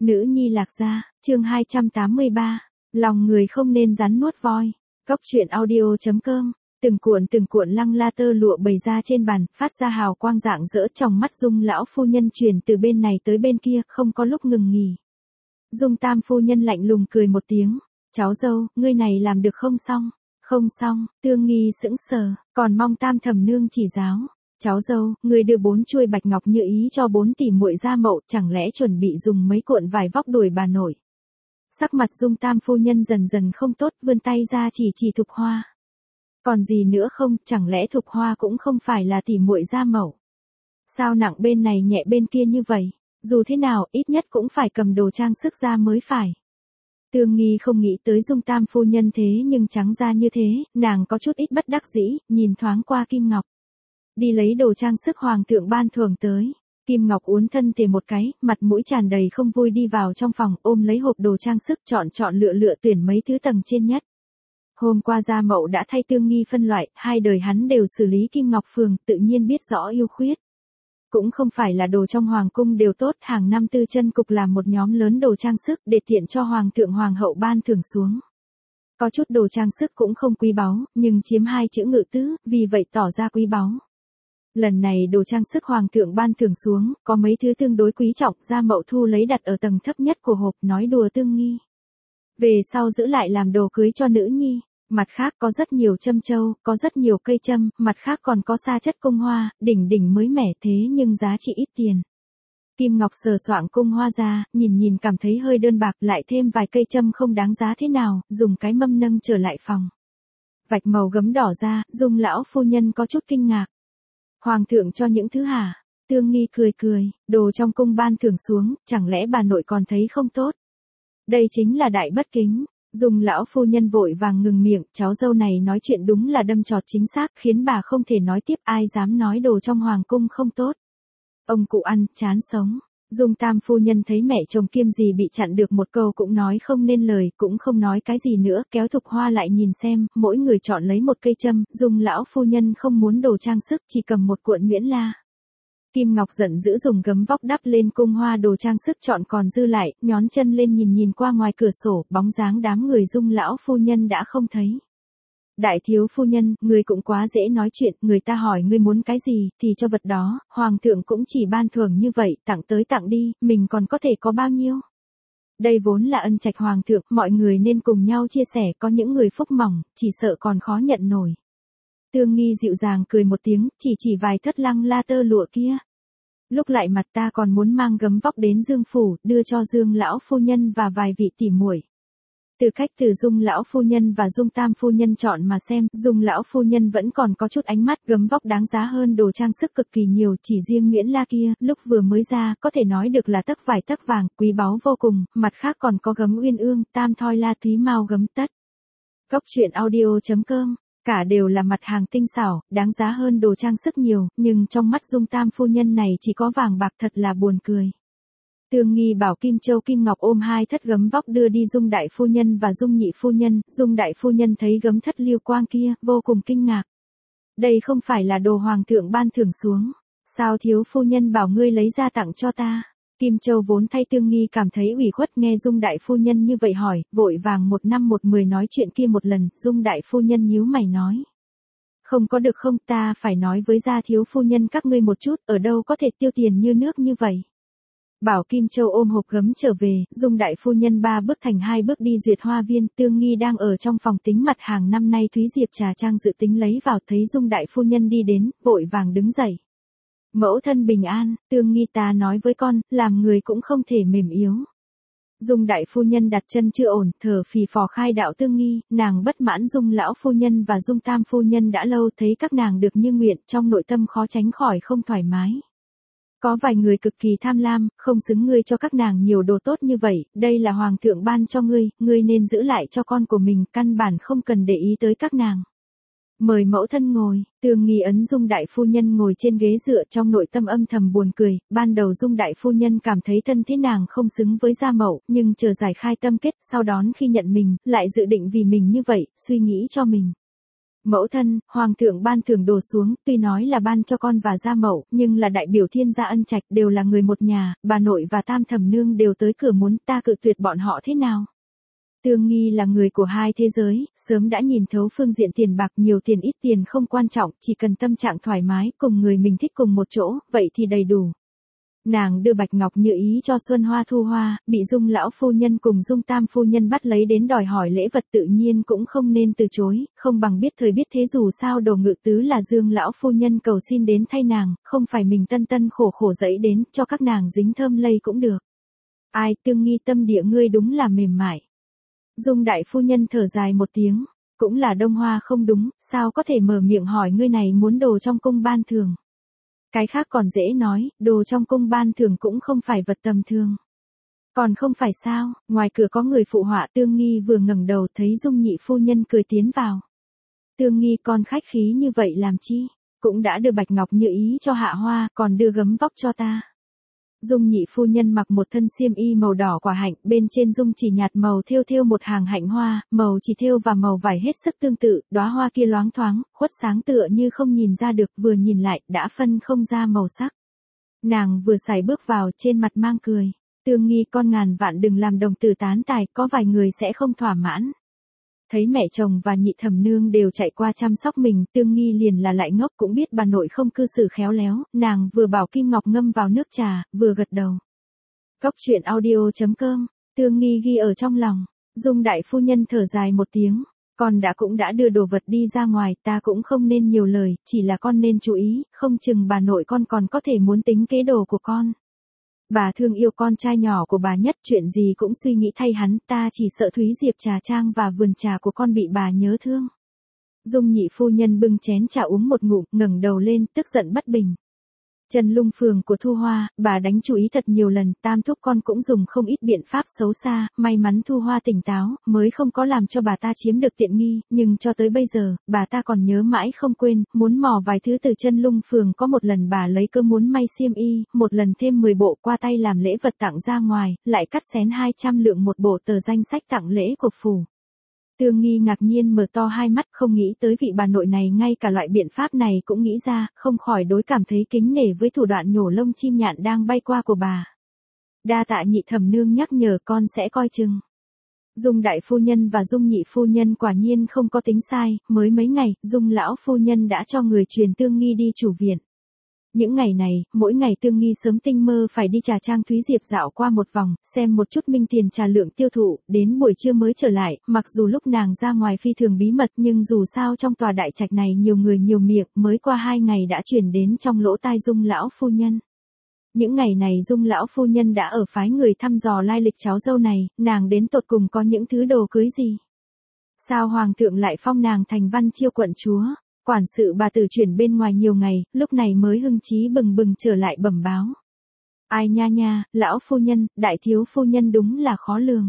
Nữ nhi Lạc Gia, chương 283, lòng người không nên rắn nuốt voi. Cóc truyện audio.com. Từng cuộn lăng la tơ lụa bày ra trên bàn, phát ra hào quang rạng rỡ, trong mắt Dung lão phu nhân chuyển từ bên này tới bên kia, không có lúc ngừng nghỉ. Dung tam phu nhân lạnh lùng cười một tiếng, cháu dâu, ngươi này làm được không xong? Không xong, Tương Nghi sững sờ, còn mong tam thẩm nương chỉ giáo. Cháu dâu, ngươi đưa 4 chuôi bạch ngọc như ý cho 4 tỷ muội gia mậu, chẳng lẽ chuẩn bị dùng mấy cuộn vải vóc đuổi bà nội? Sắc mặt Dung tam phu nhân dần dần không tốt, vươn tay ra chỉ Thục Hoa. Còn gì nữa không, chẳng lẽ Thục Hoa cũng không phải là tỷ muội gia mậu? Sao nặng bên này nhẹ bên kia như vậy? Dù thế nào, ít nhất cũng phải cầm đồ trang sức ra mới phải. Tương Nghi không nghĩ tới Dung tam phu nhân thế nhưng trắng ra như thế, nàng có chút ít bất đắc dĩ, nhìn thoáng qua Kim Ngọc. Đi lấy đồ trang sức hoàng thượng ban thưởng tới. Kim Ngọc uốn thân thể một cái, mặt mũi tràn đầy không vui đi vào trong phòng, ôm lấy hộp đồ trang sức, chọn lựa tuyển mấy thứ tầng trên nhất. Hôm qua gia mậu đã thay Tương Nghi phân loại, hai đời hắn đều xử lý Kim Ngọc phường, tự nhiên biết rõ ưu khuyết. Cũng không phải là đồ trong hoàng cung đều tốt, hàng năm Tư Chân cục làm một nhóm lớn đồ trang sức để tiện cho hoàng thượng hoàng hậu ban thưởng xuống. Có chút đồ trang sức cũng không quý báu, nhưng chiếm 2 chữ ngự tứ, vì vậy tỏ ra quý báu. Lần này đồ trang sức hoàng thượng ban thưởng xuống, có mấy thứ tương đối quý trọng, gia mậu thu lấy đặt ở tầng thấp nhất của hộp, nói đùa Tương Nghi. Về sau giữ lại làm đồ cưới cho nữ nhi. Mặt khác có rất nhiều châm châu, có rất nhiều cây châm, mặt khác còn có sa chất cung hoa, đỉnh mới mẻ thế nhưng giá trị ít tiền. Kim Ngọc sờ soạng cung hoa ra, nhìn cảm thấy hơi đơn bạc, lại thêm vài cây châm không đáng giá thế nào, dùng cái mâm nâng trở lại phòng. Vạch màu gấm đỏ ra, Dung lão phu nhân có chút kinh ngạc. Hoàng thượng cho những thứ hả? Tương Nghi cười, đồ trong cung ban thưởng xuống, chẳng lẽ bà nội còn thấy không tốt? Đây chính là đại bất kính. Dung lão phu nhân vội vàng ngừng miệng, cháu dâu này nói chuyện đúng là đâm chọt chính xác, khiến bà không thể nói tiếp, ai dám nói đồ trong hoàng cung không tốt. Ông cụ ăn, chán sống. Dung tam phu nhân thấy mẹ chồng Kiêm gì bị chặn được một câu cũng nói không nên lời, cũng không nói cái gì nữa, kéo Thục Hoa lại nhìn xem, mỗi người chọn lấy một cây châm, Dung lão phu nhân không muốn đồ trang sức, chỉ cầm một cuộn nhuyễn la. Kim Ngọc giận dữ dùng gấm vóc đắp lên cung hoa đồ trang sức chọn còn dư lại, nhón chân lên nhìn qua ngoài cửa sổ, bóng dáng đám người Dung lão phu nhân đã không thấy. Đại thiếu phu nhân, ngươi cũng quá dễ nói chuyện, người ta hỏi ngươi muốn cái gì, thì cho vật đó, hoàng thượng cũng chỉ ban thưởng như vậy, tặng tới tặng đi, mình còn có thể có bao nhiêu. Đây vốn là ân trạch hoàng thượng, mọi người nên cùng nhau chia sẻ, có những người phúc mỏng, chỉ sợ còn khó nhận nổi. Tương Nghi dịu dàng cười một tiếng, chỉ vài thất lăng la tơ lụa kia. Lúc lại mặt ta còn muốn mang gấm vóc đến Dương phủ, đưa cho Dương lão phu nhân và vài vị tỷ muội. Từ cách từ Dung lão phu nhân và Dung tam phu nhân chọn mà xem, Dung lão phu nhân vẫn còn có chút ánh mắt, gấm vóc đáng giá hơn đồ trang sức cực kỳ nhiều, chỉ riêng nhuyễn la kia, lúc vừa mới ra, có thể nói được là tấc vải tấc vàng, quý báu vô cùng, mặt khác còn có gấm uyên ương, tam thoi la thúy mao gấm tất. Cóc truyện audio.com. Cả đều là mặt hàng tinh xảo, đáng giá hơn đồ trang sức nhiều, nhưng trong mắt Dung tam phu nhân này chỉ có vàng bạc, thật là buồn cười. Tương Nghi bảo Kim Châu Kim Ngọc ôm 2 thất gấm vóc đưa đi Dung đại phu nhân và Dung nhị phu nhân, Dung đại phu nhân thấy gấm thất lưu quang kia, vô cùng kinh ngạc. Đây không phải là đồ hoàng thượng ban thưởng xuống, sao thiếu phu nhân bảo ngươi lấy ra tặng cho ta? Kim Châu vốn thay Tương Nghi cảm thấy ủy khuất, nghe Dung đại phu nhân như vậy hỏi, vội vàng 1 năm 1 mười nói chuyện kia một lần, Dung đại phu nhân nhíu mày nói. Không có được không, ta phải nói với gia thiếu phu nhân các ngươi một chút, ở đâu có thể tiêu tiền như nước như vậy. Bảo Kim Châu ôm hộp gấm trở về, Dung đại phu nhân 3 bước thành 2 bước đi duyệt hoa viên, Tương Nghi đang ở trong phòng tính mặt hàng năm nay Thúy Diệp trà trang dự tính lấy vào, thấy Dung đại phu nhân đi đến, vội vàng đứng dậy. Mẫu thân bình an, Tương Nghi ta nói với con, làm người cũng không thể mềm yếu. Dung đại phu nhân đặt chân chưa ổn, thở phì phò khai đạo Tương Nghi, nàng bất mãn Dung lão phu nhân và Dung tam phu nhân đã lâu, thấy các nàng được như nguyện, trong nội tâm khó tránh khỏi không thoải mái. Có vài người cực kỳ tham lam, không xứng ngươi cho các nàng nhiều đồ tốt như vậy, đây là hoàng thượng ban cho ngươi nên giữ lại cho con của mình, căn bản không cần để ý tới các nàng. Mời mẫu thân ngồi, Tương Nghi ấn Dung đại phu nhân ngồi trên ghế dựa, trong nội tâm âm thầm buồn cười, ban đầu Dung đại phu nhân cảm thấy thân thế nàng không xứng với gia mậu, nhưng chờ giải khai tâm kết, sau đón khi nhận mình, lại dự định vì mình như vậy, suy nghĩ cho mình. Mẫu thân, hoàng thượng ban thưởng đồ xuống, tuy nói là ban cho con và gia mẫu, nhưng là đại biểu thiên gia ân trạch, đều là người một nhà, bà nội và tam thẩm nương đều tới cửa muốn, ta cự tuyệt bọn họ thế nào? Tương Nghi là người của hai thế giới, sớm đã nhìn thấu phương diện tiền bạc, nhiều tiền ít tiền không quan trọng, chỉ cần tâm trạng thoải mái, cùng người mình thích cùng một chỗ, vậy thì đầy đủ. Nàng đưa bạch ngọc như ý cho Xuân Hoa Thu Hoa, bị Dung lão phu nhân cùng Dung tam phu nhân bắt lấy đến đòi hỏi lễ vật, tự nhiên cũng không nên từ chối, không bằng biết thời biết thế, dù sao Đồ Ngự Tứ là Dương lão phu nhân cầu xin đến thay nàng, không phải mình tân tân khổ khổ dẫy đến, cho các nàng dính thơm lây cũng được. Ai, Tương Nghi tâm địa ngươi đúng là mềm mại. Dung đại phu nhân thở dài một tiếng, cũng là Đông Hoa không đúng, sao có thể mở miệng hỏi ngươi này muốn đồ trong cung ban thưởng. Cái khác còn dễ nói, đồ trong cung ban thưởng cũng không phải vật tầm thường. Còn không phải sao, ngoài cửa có người phụ họa. Tương Nghi vừa ngẩng đầu thấy Dung nhị phu nhân cười tiến vào. Tương Nghi con khách khí như vậy làm chi, cũng đã đưa bạch ngọc như ý cho Hạ Hoa, còn đưa gấm vóc cho ta. Dung nhị phu nhân mặc một thân xiêm y màu đỏ quả hạnh, bên trên dung chỉ nhạt màu thêu một hàng hạnh hoa, màu chỉ thêu và màu vải hết sức tương tự, đóa hoa kia loáng thoáng, khuất sáng tựa như không nhìn ra được, vừa nhìn lại, đã phân không ra màu sắc. Nàng vừa sải bước vào, trên mặt mang cười. Tương Nghi con ngàn vạn đừng làm đồng tử tán tài, có vài người sẽ không thỏa mãn. Thấy mẹ chồng và nhị thẩm nương đều chạy qua chăm sóc mình, Tương Nghi liền là lại ngốc, cũng biết bà nội không cư xử khéo léo, nàng vừa bảo kim ngọc ngâm vào nước trà, vừa gật đầu. Cóc truyện audio.com, Tương Nghi ghi ở trong lòng. Dung đại phu nhân thở dài một tiếng, con cũng đã đưa đồ vật đi ra ngoài, ta cũng không nên nhiều lời, chỉ là con nên chú ý, không chừng bà nội con còn có thể muốn tính kế đồ của con. Bà thương yêu con trai nhỏ của bà nhất, chuyện gì cũng suy nghĩ thay hắn, ta chỉ sợ Thúy Diệp trà trang và vườn trà của con bị bà nhớ thương. Dung nhị phu nhân bưng chén trà uống một ngụm, ngẩng đầu lên, tức giận bất bình. Trần Lung phường của Thu Hoa, bà đánh chú ý thật nhiều lần, tam thúc con cũng dùng không ít biện pháp xấu xa, may mắn Thu Hoa tỉnh táo, mới không có làm cho bà ta chiếm được tiện nghi, nhưng cho tới bây giờ, bà ta còn nhớ mãi không quên, muốn mò vài thứ từ Trần Lung phường. Có một lần bà lấy cơ muốn may xiêm y, một lần thêm 10 bộ qua tay làm lễ vật tặng ra ngoài, lại cắt xén 200 lượng một bộ tờ danh sách tặng lễ của phủ. Tương Nghi ngạc nhiên mở to hai mắt, không nghĩ tới vị bà nội này ngay cả loại biện pháp này cũng nghĩ ra, không khỏi đối cảm thấy kính nể với thủ đoạn nhổ lông chim nhạn đang bay qua của bà. Đa tạ nhị thẩm nương nhắc nhở, con sẽ coi chừng. Dung đại phu nhân và Dung nhị phu nhân quả nhiên không có tính sai, mới mấy ngày, Dung lão phu nhân đã cho người truyền Tương Nghi đi chủ viện. Những ngày này, mỗi ngày Tương Nghi sớm tinh mơ phải đi trà trang Thúy Diệp dạo qua một vòng, xem một chút minh tiền trà lượng tiêu thụ, đến buổi trưa mới trở lại, mặc dù lúc nàng ra ngoài phi thường bí mật, nhưng dù sao trong tòa đại trạch này nhiều người nhiều miệng, mới qua 2 ngày đã truyền đến trong lỗ tai Dung lão phu nhân. Những ngày này Dung lão phu nhân đã ở phái người thăm dò lai lịch cháu dâu này, nàng đến tột cùng có những thứ đồ cưới gì? Sao hoàng thượng lại phong nàng thành Văn Chiêu quận chúa? Quản sự bà tử chuyển bên ngoài nhiều ngày, lúc này mới hưng trí bừng bừng trở lại bẩm báo. Ai nha nha, lão phu nhân, đại thiếu phu nhân đúng là khó lường.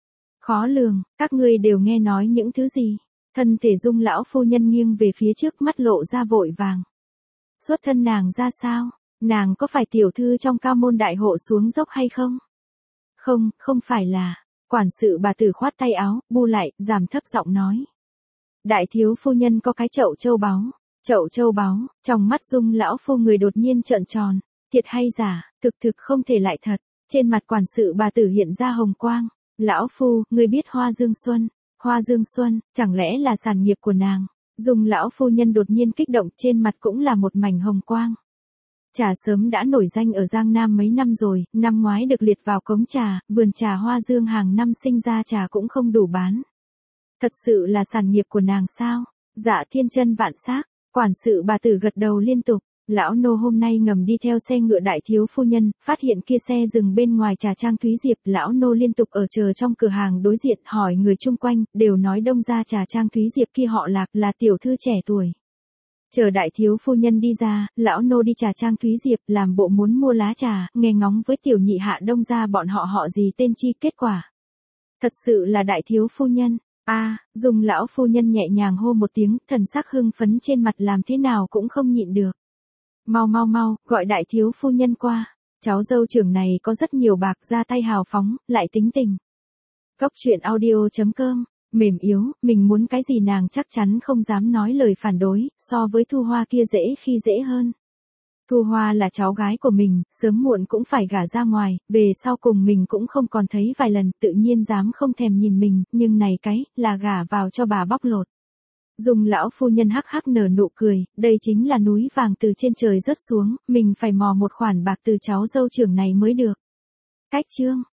Khó lường, các ngươi đều nghe nói những thứ gì? Thân thể Dung lão phu nhân nghiêng về phía trước, mắt lộ ra vội vàng. Xuất thân nàng ra sao? Nàng có phải tiểu thư trong cao môn đại hộ xuống dốc hay không? Không, không phải là. Quản sự bà tử khoát tay áo, bu lại, giảm thấp giọng nói. Đại thiếu phu nhân có cái chậu châu báu. Chậu châu báu, trong mắt Dung lão phu người đột nhiên trợn tròn. Thiệt hay giả, thực không thể lại thật. Trên mặt quản sự bà tử hiện ra hồng quang. Lão phu, người biết Hoa Dương Xuân. Hoa Dương Xuân, chẳng lẽ là sản nghiệp của nàng? Dung lão phu nhân đột nhiên kích động, trên mặt cũng là một mảnh hồng quang. Trà sớm đã nổi danh ở Giang Nam mấy năm rồi, năm ngoái được liệt vào cống trà, vườn trà Hoa Dương hàng năm sinh ra trà cũng không đủ bán. Thật sự là sản nghiệp của nàng sao? Dạ thiên chân vạn xác, quản sự bà tử gật đầu liên tục. Lão nô hôm nay ngầm đi theo xe ngựa đại thiếu phu nhân, phát hiện kia xe dừng bên ngoài trà trang Thúy Diệp, lão nô liên tục ở chờ trong cửa hàng đối diện, hỏi người chung quanh, đều nói đông ra trà trang Thúy Diệp kia họ Lạc, là tiểu thư trẻ tuổi. Chờ đại thiếu phu nhân đi ra, lão nô đi trà trang Thúy Diệp, làm bộ muốn mua lá trà, nghe ngóng với tiểu nhị hạ đông ra bọn họ gì tên chi, kết quả. Thật sự là đại thiếu phu nhân. Dung lão phu nhân nhẹ nhàng hô một tiếng, thần sắc hưng phấn trên mặt làm thế nào cũng không nhịn được. Mau, gọi đại thiếu phu nhân qua. Cháu dâu trưởng này có rất nhiều bạc, ra tay hào phóng, lại tính tình. Cóc truyện audio.com Mềm yếu, mình muốn cái gì nàng chắc chắn không dám nói lời phản đối, so với Thu Hoa kia dễ khi dễ hơn. Thu Hoa là cháu gái của mình, sớm muộn cũng phải gả ra ngoài, về sau cùng mình cũng không còn thấy vài lần, tự nhiên dám không thèm nhìn mình, nhưng này cái, là gả vào cho bà bóc lột. Dung lão phu nhân hắc hắc nở nụ cười, đây chính là núi vàng từ trên trời rớt xuống, mình phải mò một khoản bạc từ cháu dâu trưởng này mới được. Cách chương